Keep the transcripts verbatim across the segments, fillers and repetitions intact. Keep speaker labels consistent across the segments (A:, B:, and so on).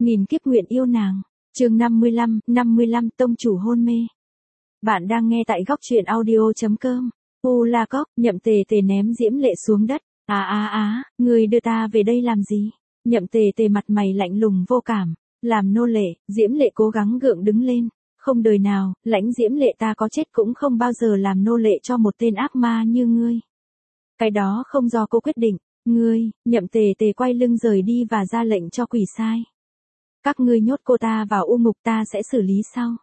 A: nghìn kiếp nguyện yêu nàng. Chương năm mươi lăm, năm mươi lăm tông chủ hôn mê. Bạn đang nghe tại góc truyện audio chấm com. U La Cóc, Nhậm Tề Tề ném Diễm Lệ xuống đất. Á á á, người đưa ta về đây làm gì? Nhậm Tề Tề mặt mày lạnh lùng vô cảm. Làm nô lệ, Diễm Lệ cố gắng gượng đứng lên. Không đời nào, lãnh Diễm Lệ ta có chết cũng không bao giờ làm nô lệ cho một tên ác ma như ngươi. Cái đó không do cô quyết định. Ngươi, Nhậm Tề Tề quay lưng rời đi và ra lệnh cho quỷ sai. Các ngươi nhốt cô ta vào u ngục, ta sẽ xử lý sau.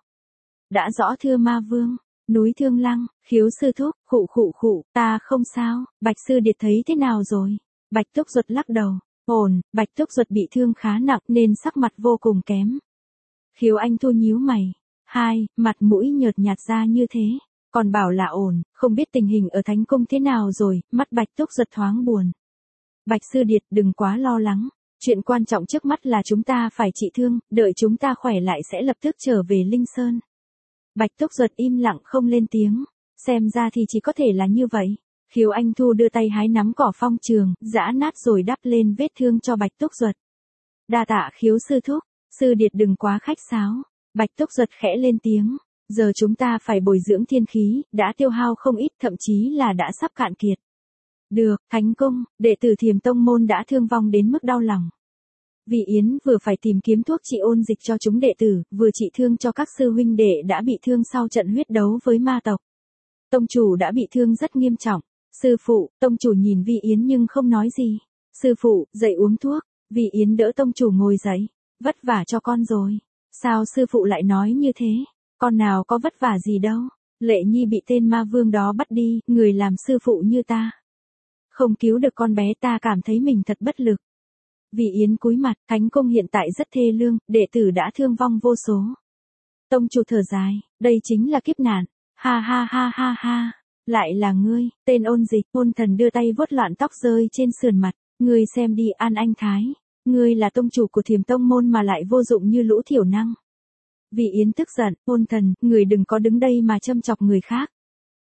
A: Đã rõ thưa ma vương. Núi Thương Lăng, Khiếu sư thúc, khụ khụ khụ, ta không sao. Bạch sư điệt thấy thế nào rồi? Bạch Túc Duật lắc đầu. Ổn, Bạch Túc Duật bị thương khá nặng nên sắc mặt vô cùng kém. Khiếu Anh Thu nhíu mày. Hai, mặt mũi nhợt nhạt ra như thế. Còn bảo là ổn, không biết tình hình ở Thánh Cung thế nào rồi. Mắt Bạch Túc Duật thoáng buồn. Bạch sư điệt đừng quá lo lắng. Chuyện quan trọng trước mắt là chúng ta phải trị thương, đợi chúng ta khỏe lại sẽ lập tức trở về Linh Sơn. Bạch Túc Duật im lặng không lên tiếng. Xem ra thì chỉ có thể là như vậy. Khiếu Anh Thu đưa tay hái nắm cỏ phong trường, giã nát rồi đắp lên vết thương cho Bạch Túc Duật. Đa tạ Khiếu sư thúc, sư điệt đừng quá khách sáo. Bạch Túc Duật khẽ lên tiếng. Giờ chúng ta phải bồi dưỡng thiên khí, đã tiêu hao không ít, thậm chí là đã sắp cạn kiệt. Được, Thánh Cung, đệ tử Thiềm Tông môn đã thương vong đến mức đau lòng. Vị Yến vừa phải tìm kiếm thuốc trị ôn dịch cho chúng đệ tử, vừa trị thương cho các sư huynh đệ đã bị thương sau trận huyết đấu với ma tộc. Tông chủ đã bị thương rất nghiêm trọng. Sư phụ, tông chủ nhìn Vi Yến nhưng không nói gì. Sư phụ, dậy uống thuốc. Vi Yến đỡ tông chủ ngồi dậy. Vất vả cho con rồi. Sao sư phụ lại nói như thế? Con nào có vất vả gì đâu. Lệ Nhi bị tên ma vương đó bắt đi, người làm sư phụ như ta. Không cứu được con bé, ta cảm thấy mình thật bất lực. Vì Yến cúi mặt, Thánh Cung hiện tại rất thê lương, đệ tử đã thương vong vô số. Tông chủ thở dài, đây chính là kiếp nạn. Ha ha ha ha ha, lại là ngươi, tên ôn dịch. Ôn thần đưa tay vuốt loạn tóc rơi trên sườn mặt. Ngươi xem đi An Anh Thái, ngươi là tông chủ của Thiềm Tông môn mà lại vô dụng như lũ thiểu năng. Vì Yến tức giận, ôn thần, người đừng có đứng đây mà châm chọc người khác.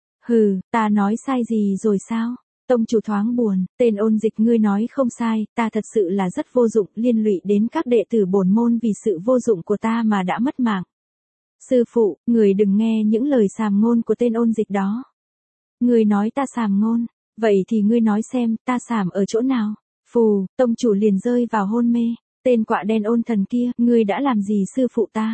A: Hừ, ta nói sai gì rồi sao? Tông chủ thoáng buồn, tên ôn dịch ngươi nói không sai, ta thật sự là rất vô dụng, liên lụy đến các đệ tử bổn môn vì sự vô dụng của ta mà đã mất mạng. Sư phụ, người đừng nghe những lời sàm ngôn của tên ôn dịch đó. Người nói ta sàm ngôn, vậy thì ngươi nói xem, ta sàm ở chỗ nào? Phù, tông chủ liền rơi vào hôn mê. Tên quạ đen ôn thần kia, ngươi đã làm gì sư phụ ta?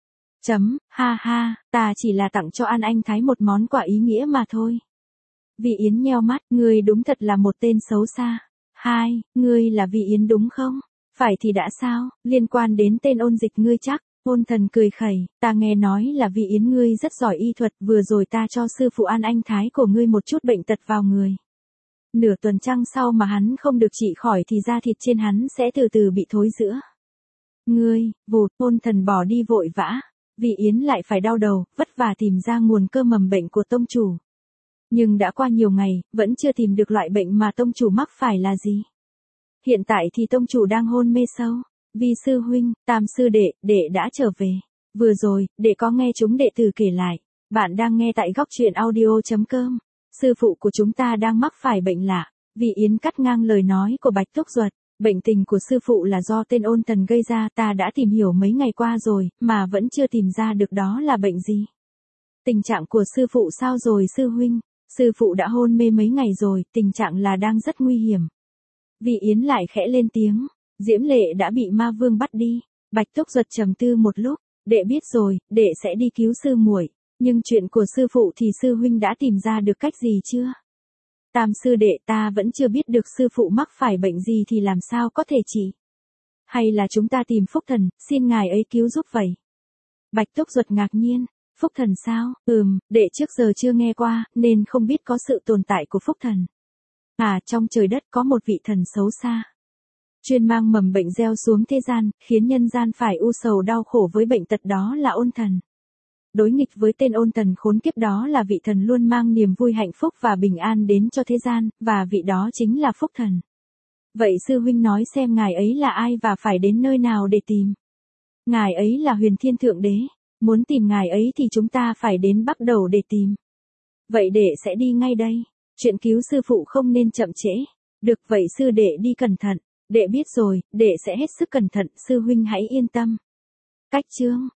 A: Chấm, ha ha, ta chỉ là tặng cho An Anh Thái một món quà ý nghĩa mà thôi. Vị Yến nheo mắt, ngươi đúng thật là một tên xấu xa. Hai, ngươi là Vị Yến đúng không? Phải thì đã sao, liên quan đến tên ôn dịch ngươi chắc. Ôn thần cười khẩy, ta nghe nói là Vị Yến ngươi rất giỏi y thuật, vừa rồi ta cho sư phụ An Anh Thái của ngươi một chút bệnh tật vào người. Nửa tuần trăng sau mà hắn không được trị khỏi thì da thịt trên hắn sẽ từ từ bị thối rữa. Ngươi, vụt, ôn thần bỏ đi vội vã. Vị Yến lại phải đau đầu, vất vả tìm ra nguồn cơ mầm bệnh của tông chủ. Nhưng đã qua nhiều ngày, vẫn chưa tìm được loại bệnh mà tông chủ mắc phải là gì. Hiện tại thì tông chủ đang hôn mê sâu. Vi sư huynh, Tam sư đệ, đệ đã trở về. Vừa rồi, đệ có nghe chúng đệ tử kể lại. Bạn đang nghe tại góc truyện audio chấm com. Sư phụ của chúng ta đang mắc phải bệnh lạ. Vị Yến cắt ngang lời nói của Bạch Túc Duật. Bệnh tình của sư phụ là do tên ôn thần gây ra, ta đã tìm hiểu mấy ngày qua rồi, mà vẫn chưa tìm ra được đó là bệnh gì. Tình trạng của sư phụ sao rồi sư huynh? Sư phụ đã hôn mê mấy ngày rồi, tình trạng là đang rất nguy hiểm. Vị Yến lại khẽ lên tiếng, Diễm Lệ đã bị ma vương bắt đi. Bạch Túc Duật trầm tư một lúc, đệ biết rồi, đệ sẽ đi cứu sư muội, nhưng chuyện của sư phụ thì sư huynh đã tìm ra được cách gì chưa? Tam sư đệ, ta vẫn chưa biết được sư phụ mắc phải bệnh gì thì làm sao có thể trị. Hay là chúng ta tìm Phúc Thần, xin ngài ấy cứu giúp vậy. Bạch Túc Duật ngạc nhiên, Phúc Thần sao? Ừm, đệ trước giờ chưa nghe qua, nên không biết có sự tồn tại của Phúc Thần. À, trong trời đất có một vị thần xấu xa. Chuyên mang mầm bệnh gieo xuống thế gian, khiến nhân gian phải u sầu đau khổ với bệnh tật đó là ôn thần. Đối nghịch với tên ôn thần khốn kiếp đó là vị thần luôn mang niềm vui hạnh phúc và bình an đến cho thế gian, và vị đó chính là Phúc Thần. Vậy sư huynh nói xem ngài ấy là ai và phải đến nơi nào để tìm. Ngài ấy là Huyền Thiên Thượng Đế, muốn tìm ngài ấy thì chúng ta phải đến Bắc Đầu để tìm. Vậy đệ sẽ đi ngay đây, chuyện cứu sư phụ không nên chậm trễ. Được vậy sư đệ đi cẩn thận. Đệ biết rồi, đệ sẽ hết sức cẩn thận, sư huynh hãy yên tâm. Cách chương